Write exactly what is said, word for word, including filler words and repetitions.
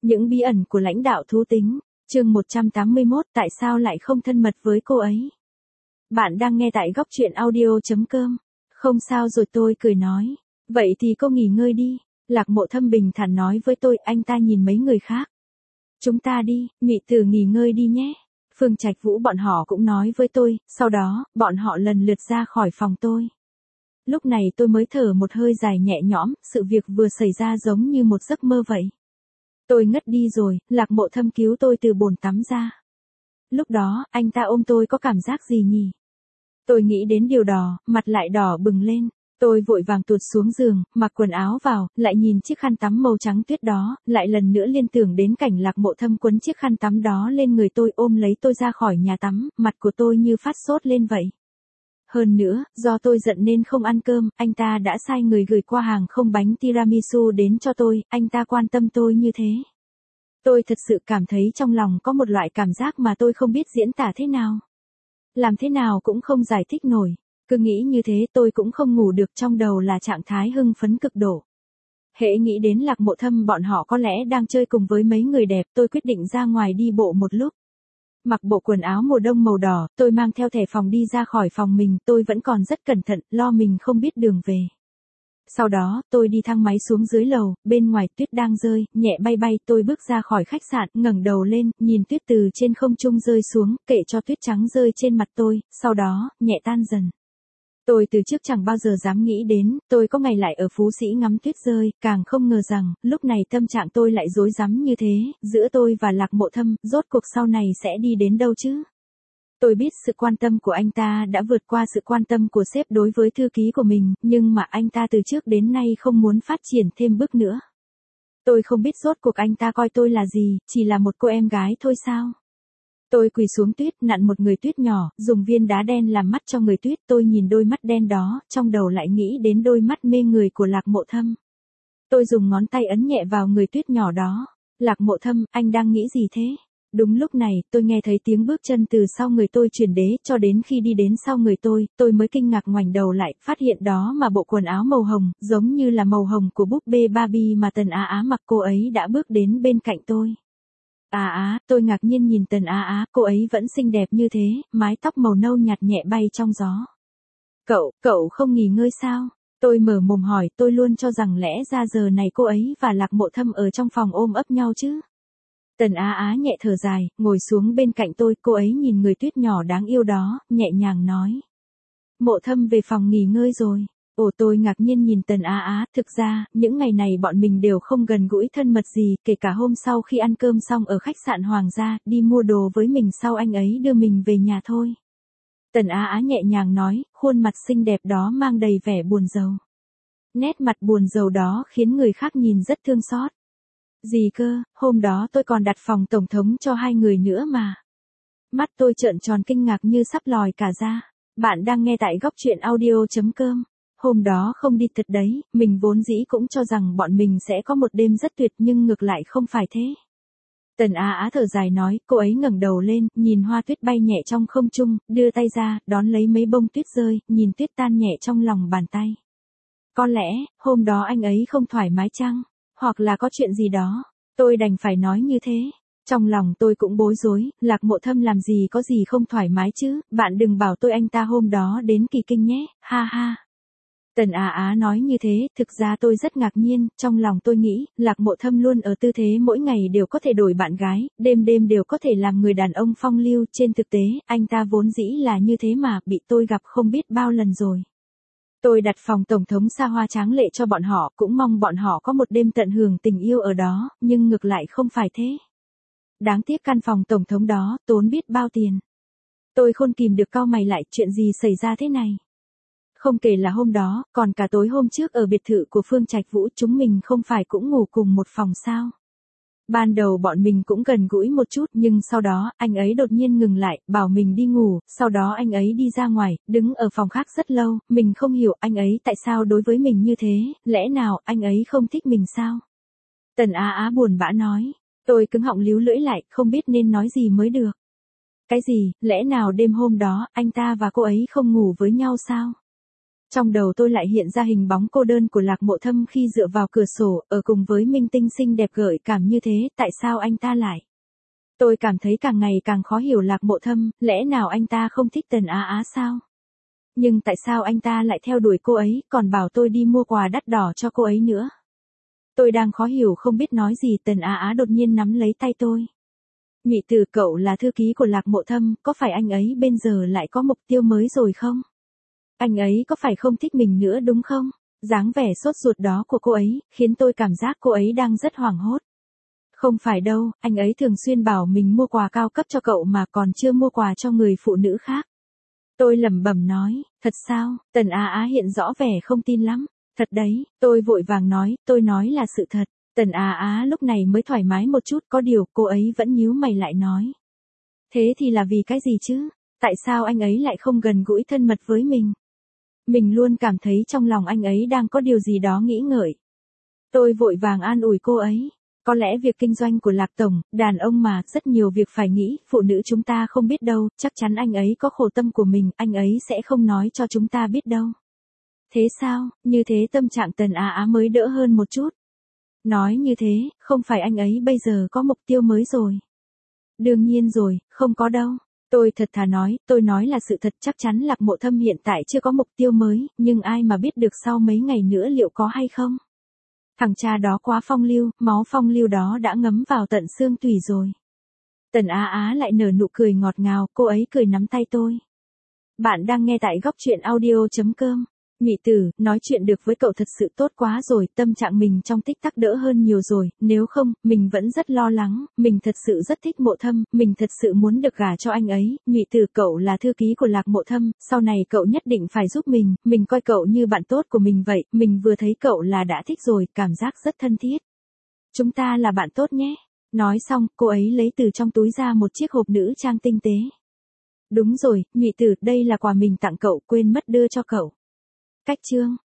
Những bí ẩn của lãnh đạo thú tính, chương một trăm tám mươi mốt, tại sao lại không thân mật với cô ấy? Bạn đang nghe tại góc truyện audio chấm com. Không sao rồi, tôi cười nói. Vậy thì cô nghỉ ngơi đi. Lạc Mộ Thâm bình thản nói với tôi, anh ta nhìn mấy người khác. Chúng ta đi, Mị Tử nghỉ ngơi đi nhé. Phương Trạch Vũ bọn họ cũng nói với tôi, sau đó, bọn họ lần lượt ra khỏi phòng tôi. Lúc này tôi mới thở một hơi dài nhẹ nhõm, sự việc vừa xảy ra giống như một giấc mơ vậy. Tôi ngất đi rồi, Lạc Mộ Thâm cứu tôi từ bồn tắm ra. Lúc đó, anh ta ôm tôi có cảm giác gì nhỉ? Tôi nghĩ đến điều đó, mặt lại đỏ bừng lên. Tôi vội vàng tụt xuống giường, mặc quần áo vào, lại nhìn chiếc khăn tắm màu trắng tuyết đó, lại lần nữa liên tưởng đến cảnh Lạc Mộ Thâm quấn chiếc khăn tắm đó lên người tôi, ôm lấy tôi ra khỏi nhà tắm, mặt của tôi như phát sốt lên vậy. Hơn nữa, do tôi giận nên không ăn cơm, anh ta đã sai người gửi qua hàng không bánh tiramisu đến cho tôi, anh ta quan tâm tôi như thế. Tôi thật sự cảm thấy trong lòng có một loại cảm giác mà tôi không biết diễn tả thế nào. Làm thế nào cũng không giải thích nổi. Cứ nghĩ như thế tôi cũng không ngủ được, trong đầu là trạng thái hưng phấn cực độ. Hễ nghĩ đến Lạc Mộ Thâm bọn họ có lẽ đang chơi cùng với mấy người đẹp, tôi quyết định ra ngoài đi bộ một lúc. Mặc bộ quần áo mùa đông màu đỏ, tôi mang theo thẻ phòng đi ra khỏi phòng mình, tôi vẫn còn rất cẩn thận, lo mình không biết đường về. Sau đó, tôi đi thang máy xuống dưới lầu, bên ngoài tuyết đang rơi, nhẹ bay bay, tôi bước ra khỏi khách sạn, ngẩng đầu lên, nhìn tuyết từ trên không trung rơi xuống, kệ cho tuyết trắng rơi trên mặt tôi, sau đó, nhẹ tan dần. Tôi từ trước chẳng bao giờ dám nghĩ đến, tôi có ngày lại ở Phú Sĩ ngắm tuyết rơi, càng không ngờ rằng, lúc này tâm trạng tôi lại rối rắm như thế, giữa tôi và Lạc Mộ Thâm, rốt cuộc sau này sẽ đi đến đâu chứ? Tôi biết sự quan tâm của anh ta đã vượt qua sự quan tâm của sếp đối với thư ký của mình, nhưng mà anh ta từ trước đến nay không muốn phát triển thêm bước nữa. Tôi không biết rốt cuộc anh ta coi tôi là gì, chỉ là một cô em gái thôi sao? Tôi quỳ xuống tuyết, nặn một người tuyết nhỏ, dùng viên đá đen làm mắt cho người tuyết, tôi nhìn đôi mắt đen đó, trong đầu lại nghĩ đến đôi mắt mê người của Lạc Mộ Thâm. Tôi dùng ngón tay ấn nhẹ vào người tuyết nhỏ đó. Lạc Mộ Thâm, anh đang nghĩ gì thế? Đúng lúc này, tôi nghe thấy tiếng bước chân từ sau người tôi chuyển đế, cho đến khi đi đến sau người tôi, tôi mới kinh ngạc ngoảnh đầu lại, phát hiện đó mà bộ quần áo màu hồng, giống như là màu hồng của búp bê Barbie mà Tần Á Á mặc, cô ấy đã bước đến bên cạnh tôi. Á Á, tôi ngạc nhiên nhìn Tần Á Á, cô ấy vẫn xinh đẹp như thế, mái tóc màu nâu nhạt nhẹ bay trong gió. Cậu, cậu không nghỉ ngơi sao? Tôi mở mồm hỏi, tôi luôn cho rằng lẽ ra giờ này cô ấy và Lạc Mộ Thâm ở trong phòng ôm ấp nhau chứ. Tần Á Á nhẹ thở dài, ngồi xuống bên cạnh tôi, cô ấy nhìn người tuyết nhỏ đáng yêu đó, nhẹ nhàng nói. Mộ Thâm về phòng nghỉ ngơi rồi. Ồ, tôi ngạc nhiên nhìn Tần Á Á, thực ra, những ngày này bọn mình đều không gần gũi thân mật gì, kể cả hôm sau khi ăn cơm xong ở khách sạn Hoàng gia, đi mua đồ với mình sau anh ấy đưa mình về nhà thôi. Tần Á Á nhẹ nhàng nói, khuôn mặt xinh đẹp đó mang đầy vẻ buồn rầu. Nét mặt buồn rầu đó khiến người khác nhìn rất thương xót. Gì cơ, hôm đó tôi còn đặt phòng tổng thống cho hai người nữa mà. Mắt tôi trợn tròn kinh ngạc như sắp lòi cả ra. Bạn đang nghe tại góc truyện audio chấm com. Hôm đó không đi thật đấy, mình vốn dĩ cũng cho rằng bọn mình sẽ có một đêm rất tuyệt nhưng ngược lại không phải thế. Tần Á Á thở dài nói, cô ấy ngẩng đầu lên, nhìn hoa tuyết bay nhẹ trong không trung, đưa tay ra, đón lấy mấy bông tuyết rơi, nhìn tuyết tan nhẹ trong lòng bàn tay. Có lẽ, hôm đó anh ấy không thoải mái chăng? Hoặc là có chuyện gì đó, tôi đành phải nói như thế. Trong lòng tôi cũng bối rối, Lạc Mộ Thâm làm gì có gì không thoải mái chứ, bạn đừng bảo tôi anh ta hôm đó đến kỳ kinh nhé, ha ha. Tần Á Á nói như thế, thực ra tôi rất ngạc nhiên, trong lòng tôi nghĩ, Lạc Mộ Thâm luôn ở tư thế mỗi ngày đều có thể đổi bạn gái, đêm đêm đều có thể làm người đàn ông phong lưu, trên thực tế, anh ta vốn dĩ là như thế mà, bị tôi gặp không biết bao lần rồi. Tôi đặt phòng tổng thống xa hoa tráng lệ cho bọn họ, cũng mong bọn họ có một đêm tận hưởng tình yêu ở đó, nhưng ngược lại không phải thế. Đáng tiếc căn phòng tổng thống đó, tốn biết bao tiền. Tôi không kìm được cau mày lại, chuyện gì xảy ra thế này? Không kể là hôm đó, còn cả tối hôm trước ở biệt thự của Phương Trạch Vũ chúng mình không phải cũng ngủ cùng một phòng sao? Ban đầu bọn mình cũng gần gũi một chút nhưng sau đó, anh ấy đột nhiên ngừng lại, bảo mình đi ngủ, sau đó anh ấy đi ra ngoài, đứng ở phòng khác rất lâu, mình không hiểu anh ấy tại sao đối với mình như thế, lẽ nào anh ấy không thích mình sao? Tần Á Á buồn bã nói, tôi cứng họng líu lưỡi lại, không biết nên nói gì mới được. Cái gì, lẽ nào đêm hôm đó, anh ta và cô ấy không ngủ với nhau sao? Trong đầu tôi lại hiện ra hình bóng cô đơn của Lạc Mộ Thâm khi dựa vào cửa sổ, ở cùng với minh tinh xinh đẹp gợi cảm như thế, tại sao anh ta lại? Tôi cảm thấy càng ngày càng khó hiểu Lạc Mộ Thâm, lẽ nào anh ta không thích Tần Á Á sao? Nhưng tại sao anh ta lại theo đuổi cô ấy, còn bảo tôi đi mua quà đắt đỏ cho cô ấy nữa? Tôi đang khó hiểu không biết nói gì, Tần Á Á đột nhiên nắm lấy tay tôi. Nhị Tử, cậu là thư ký của Lạc Mộ Thâm, có phải anh ấy bây giờ lại có mục tiêu mới rồi không? Anh ấy có phải không thích mình nữa đúng không? Dáng vẻ sốt ruột đó của cô ấy, khiến tôi cảm giác cô ấy đang rất hoảng hốt. Không phải đâu, anh ấy thường xuyên bảo mình mua quà cao cấp cho cậu mà còn chưa mua quà cho người phụ nữ khác. Tôi lẩm bẩm nói, thật sao? Tần Á Á hiện rõ vẻ không tin lắm. Thật đấy, tôi vội vàng nói, tôi nói là sự thật. Tần Á Á lúc này mới thoải mái một chút, có điều cô ấy vẫn nhíu mày lại nói. Thế thì là vì cái gì chứ? Tại sao anh ấy lại không gần gũi thân mật với mình? Mình luôn cảm thấy trong lòng anh ấy đang có điều gì đó nghĩ ngợi. Tôi vội vàng an ủi cô ấy. Có lẽ việc kinh doanh của Lạc Tổng, đàn ông mà, rất nhiều việc phải nghĩ, phụ nữ chúng ta không biết đâu, chắc chắn anh ấy có khổ tâm của mình, anh ấy sẽ không nói cho chúng ta biết đâu. Thế sao, như thế tâm trạng Tần Á Á mới đỡ hơn một chút. Nói như thế, không phải anh ấy bây giờ có mục tiêu mới rồi. Đương nhiên rồi, không có đâu. Tôi thật thà nói, tôi nói là sự thật, chắc chắn Lạc Mộ Thâm hiện tại chưa có mục tiêu mới, nhưng ai mà biết được sau mấy ngày nữa liệu có hay không. Thằng cha đó quá phong lưu, máu phong lưu đó đã ngấm vào tận xương tủy rồi. Tần Á Á lại nở nụ cười ngọt ngào, cô ấy cười nắm tay tôi. Bạn đang nghe tại góc truyện audio chấm com. Nhị Tử, nói chuyện được với cậu thật sự tốt quá rồi, tâm trạng mình trong tích tắc đỡ hơn nhiều rồi, nếu không, mình vẫn rất lo lắng, mình thật sự rất thích Mộ Thâm, mình thật sự muốn được gả cho anh ấy. Nhị Tử, cậu là thư ký của Lạc Mộ Thâm, sau này cậu nhất định phải giúp mình, mình coi cậu như bạn tốt của mình vậy, mình vừa thấy cậu là đã thích rồi, cảm giác rất thân thiết. Chúng ta là bạn tốt nhé. Nói xong, cô ấy lấy từ trong túi ra một chiếc hộp nữ trang tinh tế. Đúng rồi, Nhị Tử, đây là quà mình tặng cậu, quên mất đưa cho cậu. Cách chương